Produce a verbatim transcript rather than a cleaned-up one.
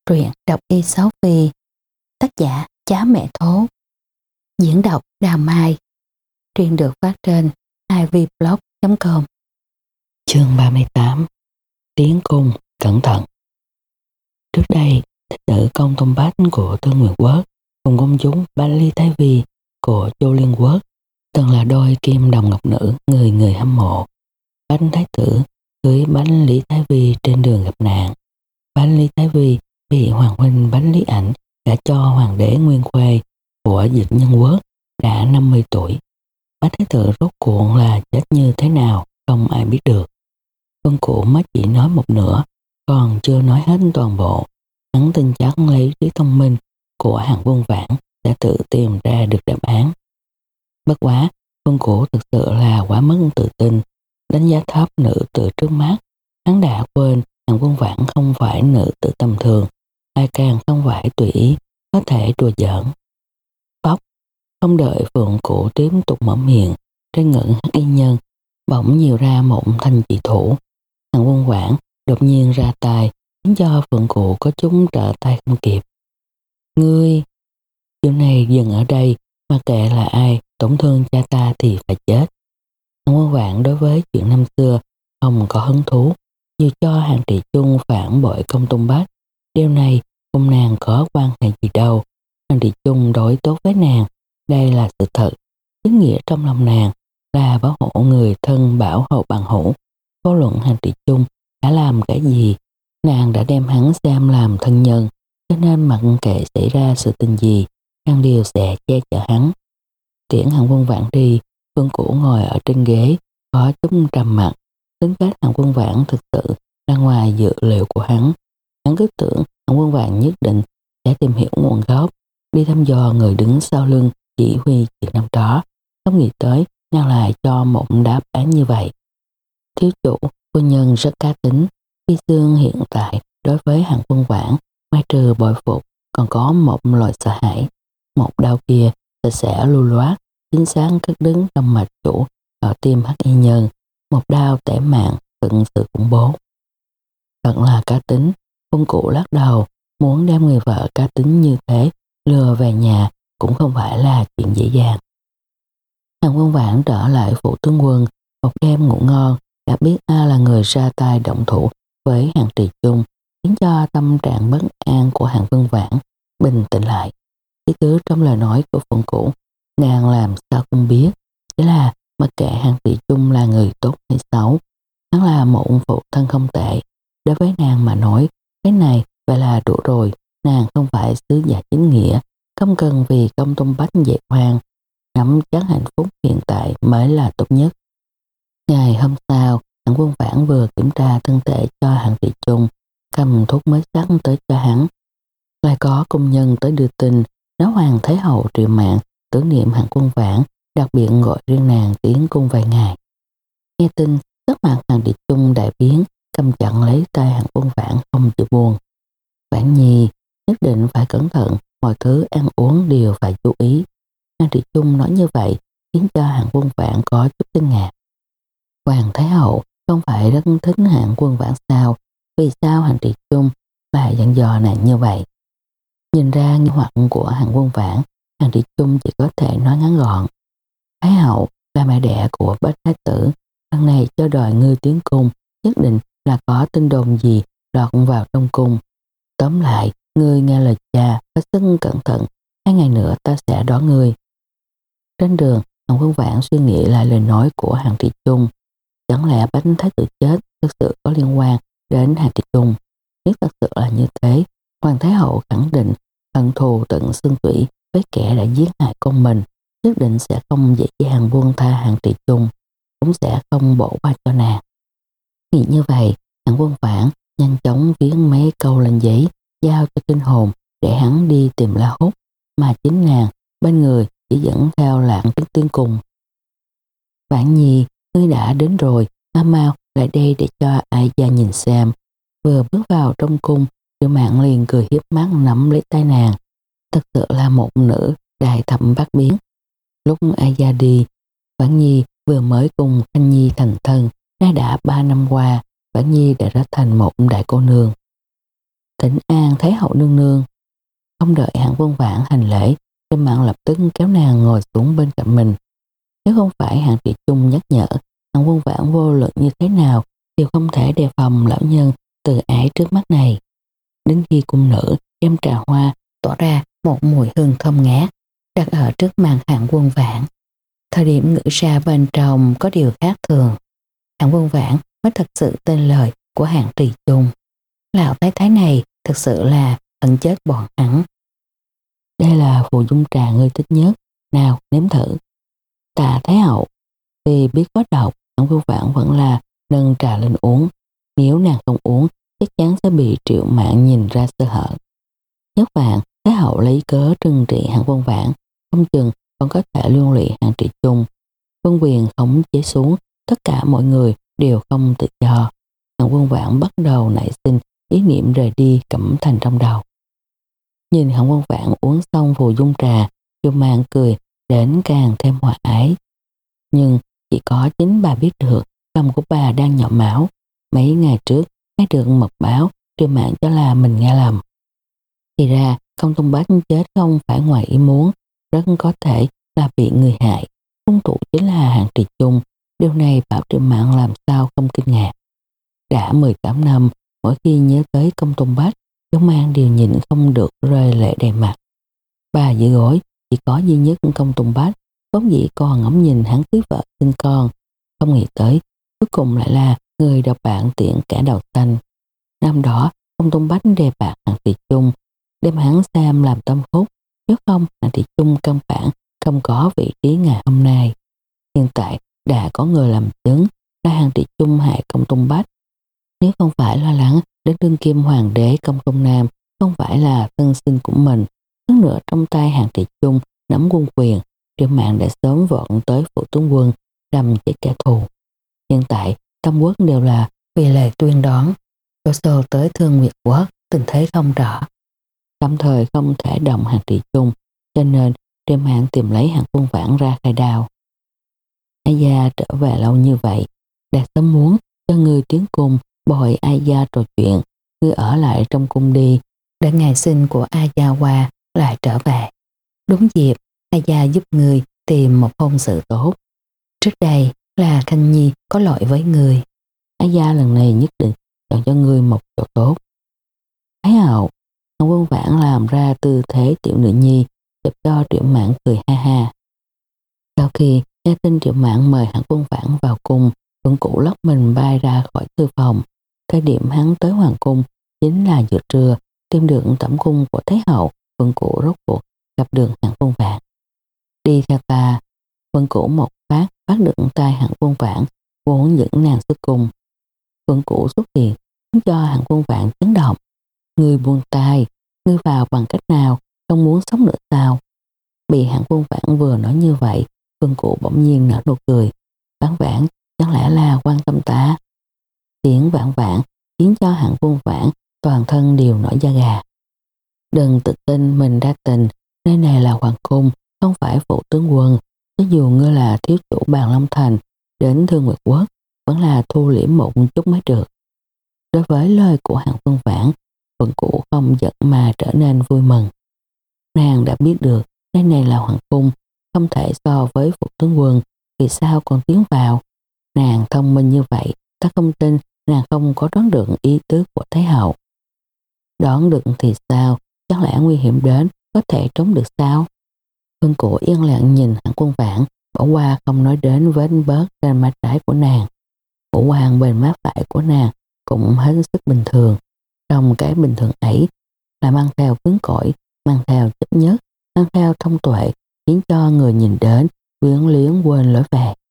Truyện đọc y sáu Phi, tác giả Chá Mẹ Thố, diễn đọc Đào Mai. Truyện được phát trên i vê blog chấm com. Chương ba mươi tám. Tiến cung cẩn thận. Trước đây, thích nữ công Tôn Bách của Thương Nguyệt Quốc cùng công chúng Bách Lý Thái Vi của Chu Liên Quốc từng là đôi kim đồng ngọc nữ người người hâm mộ. Bách Thái tử cưới Bách Lý Thái Vi trên đường gặp nạn. Bách Lý Thái Vi bị hoàng huynh Bách Lý Ảnh đã cho hoàng đế Nguyên Khuê của Diệt Nhân Quốc đã năm mươi tuổi. Bách Thái tử rốt cuộc là chết như thế nào không ai biết được. Vân Cụ mới chỉ nói một nửa, còn chưa nói hết toàn bộ. Hắn tin chắc lấy trí thông minh của Hàng Vương Vãn sẽ tự tìm ra được đáp án. Bất quá, Vân Cụ thực sự là quá mức tự tin, đánh giá thấp nữ tử trước mắt. Hắn đã quên Hàng Vương Vãn không phải nữ tử tầm thường, lại càng không phải tùy ý có thể đùa giỡn. Phóc, không đợi Phượng Cụ tiếp tục mở miệng, trên ngực Hắc Y Nhân bỗng nhiều ra một thanh chỉ thủ. Hàng Vương Vãn đột nhiên ra tay, khiến cho Phượng Cụ có chúng trở tay không kịp. Ngươi, chuyện này dừng ở đây, mà kệ là ai tổn thương cha ta thì phải chết. Hàng Vương Vãn đối với chuyện năm xưa không có hứng thú, dù cho Hàng Trị Chung phản bội Công Tôn Bách, điều này cùng nàng có quan hệ gì đâu. Hàng Trị Chung đối tốt với nàng, đây là sự thật. Ý nghĩa trong lòng nàng là bảo hộ người thân, bảo hộ bằng hữu. Vô luận Hàng Trị Chung đã làm cái gì, nàng đã đem hắn xem làm thân nhân, cho nên mặc kệ xảy ra sự tình gì, nàng đều sẽ che chở hắn. Tiễn Hàng Vương Vãn đi, Vương Cũ ngồi ở trên ghế, có chút trầm mặc. Tính cách Hàng Vương Vãn thực sự ra ngoài dự liệu của hắn. Hắn cứ tưởng Hàng Vương Vãn nhất định sẽ tìm hiểu nguồn gốc, đi thăm dò người đứng sau lưng chỉ huy chuyện năm đó. Không nghĩ tới nàng lại cho một đáp án như vậy. Thiếu chủ, phu nhân rất cá tính. Phi Dương hiện tại đối với Hàng Vương Vãn, ngoài trừ bội phục, còn có một loại sợ hãi. Một đau kia sạch sẽ lưu loát, chính xác cất đứng trong mạch chủ ở tim Hắc Y Nhân. Một đao tẻ mạng, thực sự khủng bố. Thật là cá tính. Vương Cụ lắc đầu, muốn đem người vợ cá tính như thế lừa về nhà cũng không phải là chuyện dễ dàng. Hàng Vương Vãn trở lại phủ tướng quân, một đêm ngủ ngon, đã biết ai là người ra tay động thủ với Hàng Trị Chung, khiến cho tâm trạng bất an của Hàng Vương Vãn bình tĩnh lại. Ý tứ trong lời nói của Phượng Cũ nàng làm sao không biết, chỉ là mặc kệ Hàng Trị Chung là người tốt hay xấu, hắn là một phụ thân không tệ. Đối với nàng mà nói, cái này phải là đủ rồi. Nàng không phải sứ giả chính nghĩa, không cần vì Công Tôn Bách dẹp hoang, nắm chắc hạnh phúc hiện tại mới là tốt nhất. Ngày hôm sau, Hàng Vương Vãn vừa kiểm tra thân thể cho Hàng Trị Chung, cầm thuốc mới sắc tới cho hắn. Lại có công nhân tới đưa tin, nói Hoàng Thái Hậu triệu mạng tưởng niệm Hàng Vương Vãn, đặc biệt gọi riêng nàng tiến cung vài ngày. Nghe tin, sắc mặt Hàng Trị Chung đại biến, cầm chặn lấy tay Hàng Vương Vãn không chịu buông. Vãn Nhi, nhất định phải cẩn thận, mọi thứ ăn uống đều phải chú ý. Hàng Trị Chung nói như vậy khiến cho Hàng Vương Vãn có chút kinh ngạc. Hoàng Thái Hậu không phải rất thích Hàng Vương Vãn sao? Vì sao Hàng Trị Chung lại dặn dò nàng như vậy? Nhìn ra nghi hoặc của Hàng Vương Vãn, Hàng Trị Chung chỉ có thể nói ngắn gọn. Thái Hậu là mẹ đẻ của Bách Thái tử, lần này cho đòi ngươi tiến cung, nhất định là có tin đồn gì lọt vào trong cung. Tóm lại, ngươi nghe lời cha, hết sức cẩn thận, hai ngày nữa ta sẽ đón ngươi. Trên đường, Hàng Vương Vãn suy nghĩ lại lời nói của Hàng Trị Chung. Chẳng lẽ Bách Thái tử chết thực sự có liên quan đến Hàng Trị Chung? Nếu thật sự là như thế, Hoàng Thái Hậu khẳng định hận thù tận xương tủy với kẻ đã giết hại con mình, nhất định sẽ không dễ dàng buông tha Hàng Trị Chung, cũng sẽ không bỏ qua cho nàng. Nghĩ như vậy, Hàng Vương Vãn nhanh chóng viết mấy câu lên giấy, giao cho Kinh Hồn để hắn đi tìm La Húc, mà chính nàng bên người chỉ dẫn theo Lạng Tuyết tiến cùng. Vãn Nhi, ngươi đã đến rồi, mau mau lại đây để cho ai gia nhìn xem. Vừa bước vào trong cung, Triệu Mạn liền cười hiếp mắt nắm lấy tay nàng. Thật sự là một nữ đại thẩm bát biến. Lúc ai gia đi, Vãn Nhi vừa mới cùng Thanh Nhi thành thân, nay đã ba năm qua, Vãn Nhi đã trở thành một đại cô nương. Thỉnh an Thái hậu nương nương. Không đợi Hạng Vương Vãn hành lễ, Trương Mạn lập tức kéo nàng ngồi xuống bên cạnh mình. Nếu không phải Hạng Triệt Chung nhắc nhở, Hạng Vương Vãn vô luận như thế nào đều không thể đề phòng lão nhân từ ái trước mắt này. Đến khi cung nữ đem trà hoa tỏa ra một mùi hương thơm ngát, đặt ở trước mặt Hạng Vương Vãn. Thời điểm ngữ ra bên trong có điều khác thường. Hạng Vương Vãn mới thật sự tên lời của Hạng Triệt Chung. Lão thái thái này thật sự là hận chết bọn hắn. Đây là phù dung trà ngươi thích nhất, nào nếm thử. Tạ Thái hậu, vì biết có độc, Hạng Vương Vãn vẫn là nâng trà lên uống. Nếu nàng không uống, chắc chắn sẽ bị Triệu Mạn nhìn ra sơ hở. Nhất vạn, Thái hậu lấy cớ trừng trị Hạng Vương Vãn, không chừng còn có thể liên lụy Hạng Triệt Chung. Vương quyền khống chế xuống, tất cả mọi người đều không tự do. Hạng Vương Vãn bắt đầu nảy sinh ý niệm rời đi Cẩm Thành trong đầu. Nhìn Hạng Vương Vãn uống xong phù dung trà, Triệu Mạn cười đến càng thêm hòa ái. Nhưng chỉ có chính bà biết được lòng của bà đang nhỏ máu. Mấy ngày trước nghe được mật báo, Triệu Mạn cho là mình nghe lầm. Thì ra Công Tôn Bách chết không phải ngoài ý muốn, rất có thể là bị người hại. Hung thủ chính là Hạng Triệt Chung. Điều này bảo Triệu Mạn làm sao không kinh ngạc. Đã mười tám năm, mỗi khi nhớ tới Công Tôn Bách, Triệu Mạn đều nhịn không được rơi lệ đầy mặt. Bà giữ gối chỉ có duy nhất Công Tôn Bách, vốn dĩ còn ngắm nhìn hắn cưới vợ sinh con, không nghĩ tới cuối cùng lại là người độc bạn tiện cả đầu xanh. Năm đó Công Tôn Bách đề bạc Hạng Triệt Chung, đem hắn xem làm tâm phúc, nếu không Hạng Triệt Chung căn bản không có vị trí ngày hôm nay. Hiện tại đã có người làm chứng là Hạng Triệt Chung hại Công Tôn Bách. Nếu không phải lo lắng đến đương kim hoàng đế Công Tôn Nam không phải là thân sinh của mình, hơn nữa trong tay Hạng Triệt Chung nắm quân quyền, Triệu Mạn đã sớm vọt tới phủ tướng quân đâm chết kẻ thù. Hiện tại tam quốc đều là vì lệ tuyên đón, đổ xô tới Thương Nguyệt Quốc, tình thế không rõ. Tạm thời không thể động Hạng Triệt Chung, cho nên Triệu Mạn tìm lấy Hạng Vương Vãn ra khai đao. Ai gia trở về lâu như vậy, đã sớm muốn cho người tiến cung bồi Ai gia trò chuyện, ngươi ở lại trong cung đi, để ngày sinh của Ai gia qua lại trở về. Đúng dịp, Ai gia giúp người tìm một hôn sự tốt. Trước đây là Khanh Nhi có lỗi với người. Ai gia lần này nhất định chọn cho người một chỗ tốt. Thái hậu, Hạng Vương Vãn làm ra tư thế tiểu nữ nhi, chụp cho Triệu Mạn cười ha ha. Sau khi nghe tin Triệu Mạn mời Hạng Vương Vãn vào cung, Tuấn Cụ lóc mình bay ra khỏi thư phòng. Thời điểm hắn tới hoàng cung chính là giữa trưa, tìm được tẩm cung của Thái hậu. Tuấn Cụ rốt cuộc gặp được Hạng Vương Vãn. Đi theo ta. Tuấn Cụ một phát bắt được tay Hạng Vương Vãn, vốn dẫn nàng xuất cung. Tuấn Cụ xuất hiện khiến cho Hạng Vương Vãn chấn động. Ngươi buông tay, ngươi vào bằng cách nào, không muốn sống nữa sao? Bị Hạng Vương Vãn vừa nói như vậy, Tuấn Cụ bỗng nhiên nở nụ cười. Vãn Vãn, chẳng lẽ là quan tâm ta? Tiếng Vãn Vãn khiến cho Hạng Vương Vãn toàn thân đều nổi da gà. Đừng tự tin mình ra tình, nơi này là hoàng cung, không phải phủ tướng quân. Cho dù ngươi là thiếu chủ Bàn Long Thành, đến Thương Nguyệt Quốc, vẫn là thu liễm một chút mới được. Đối với lời của Hạng Vương Vãn, Tuấn Cụ không giận mà trở nên vui mừng. Nàng đã biết được nơi này là hoàng cung, không thể so với phủ tướng quân, vì sao còn tiến vào. Nàng thông minh như vậy, ta không tin nàng không có đoán được ý tứ của Thái hậu. Đoán được thì sao, chẳng lẽ nguy hiểm đến có thể trốn được sao? Tuấn Cụ yên lặng nhìn Hạng Vương Vãn, bỏ qua không nói đến vết bớt trên má trái của nàng. Ngũ quan bên má phải của nàng cũng hết sức bình thường. Trong cái bình thường ấy là mang theo cứng cỏi, mang theo chấp nhất, mang theo thông tuệ, khiến cho người nhìn đến quyến luyến quên lối về.